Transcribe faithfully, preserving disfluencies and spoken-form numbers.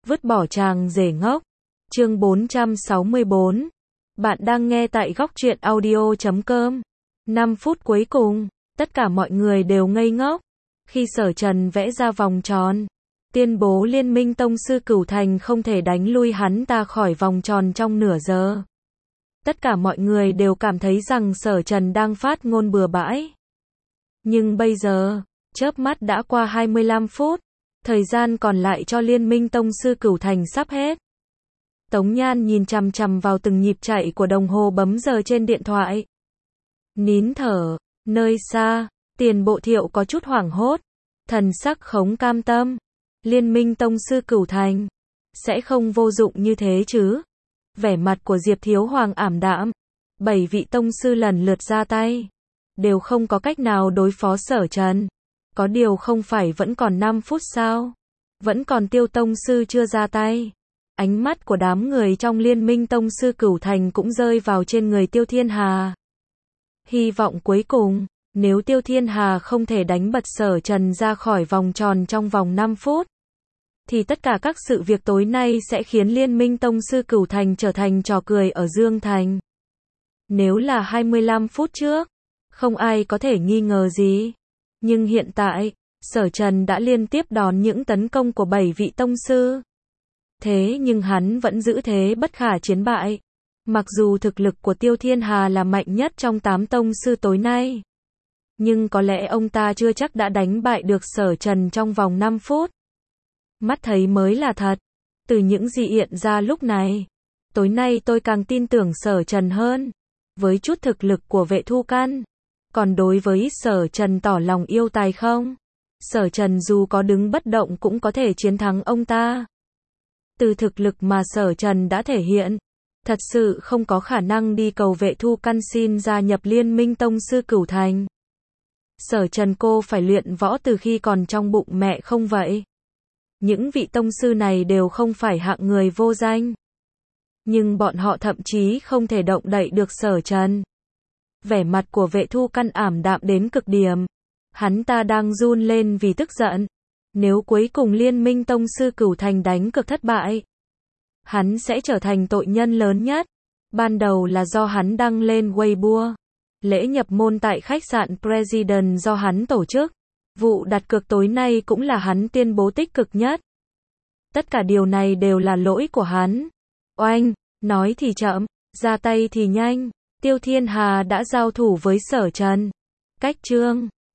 Vứt bỏ chàng rể ngốc. Chương bốn trăm sáu mươi bốn. Bạn đang nghe tại góc truyện audio chấm com. năm phút cuối cùng, tất cả mọi người đều ngây ngốc. Khi Sở Trần vẽ ra vòng tròn, tuyên bố Liên minh Tông sư Cửu Thành không thể đánh lui hắn ta khỏi vòng tròn trong nửa giờ. Tất cả mọi người đều cảm thấy rằng Sở Trần đang phát ngôn bừa bãi. Nhưng bây giờ, chớp mắt đã qua hai mươi lăm phút, thời gian còn lại cho Liên minh Tông sư Cửu Thành sắp hết. Tống Nhan nhìn chằm chằm vào từng nhịp chạy của đồng hồ bấm giờ trên điện thoại. Nín thở, nơi xa, Tiền Bộ Thiệu có chút hoảng hốt, thần sắc không cam tâm. Liên minh Tông sư Cửu Thành sẽ không vô dụng như thế chứ? Vẻ mặt của Diệp Thiếu Hoàng ảm đạm. Bảy vị tông sư lần lượt ra tay, đều không có cách nào đối phó Sở Trần. Có điều không phải vẫn còn năm phút sao? Vẫn còn Tiêu tông sư chưa ra tay. Ánh mắt của đám người trong Liên minh Tông sư Cửu Thành cũng rơi vào trên người Tiêu Thiên Hà. Hy vọng cuối cùng, nếu Tiêu Thiên Hà không thể đánh bật Sở Trần ra khỏi vòng tròn trong vòng năm phút, thì tất cả các sự việc tối nay sẽ khiến Liên minh Tông sư Cửu Thành trở thành trò cười ở Dương Thành. Nếu là hai mươi lăm phút trước, không ai có thể nghi ngờ gì. Nhưng hiện tại, Sở Trần đã liên tiếp đón những tấn công của bảy vị tông sư. Thế nhưng hắn vẫn giữ thế bất khả chiến bại. Mặc dù thực lực của Tiêu Thiên Hà là mạnh nhất trong tám tông sư tối nay, nhưng có lẽ ông ta chưa chắc đã đánh bại được Sở Trần trong vòng năm phút. Mắt thấy mới là thật. Từ những gì hiện ra lúc này, tối nay tôi càng tin tưởng Sở Trần hơn. Với chút thực lực của Vệ Thu Căn, còn đối với Sở Trần tỏ lòng yêu tài không? Sở Trần dù có đứng bất động cũng có thể chiến thắng ông ta. Từ thực lực mà Sở Trần đã thể hiện, thật sự không có khả năng đi cầu Vệ Thu Căn xin gia nhập Liên minh Tông sư Cửu Thành. Sở Trần cô phải luyện võ từ khi còn trong bụng mẹ không vậy? Những vị tông sư này đều không phải hạng người vô danh, nhưng bọn họ thậm chí không thể động đậy được Sở Trần. Vẻ mặt của Vệ Thu Căn ảm đạm đến cực điểm. Hắn ta đang run lên vì tức giận. Nếu cuối cùng Liên minh Tông sư Cửu Thành đánh cược thất bại, hắn sẽ trở thành tội nhân lớn nhất. Ban đầu là do hắn đăng lên Weibo lễ nhập môn tại khách sạn President do hắn tổ chức. Vụ đặt cược tối nay cũng là hắn tuyên bố tích cực nhất. Tất cả điều này đều là lỗi của hắn. Oanh, nói thì chậm, ra tay thì nhanh. Tiêu Thiên Hà đã giao thủ với Sở Trần. Cách chương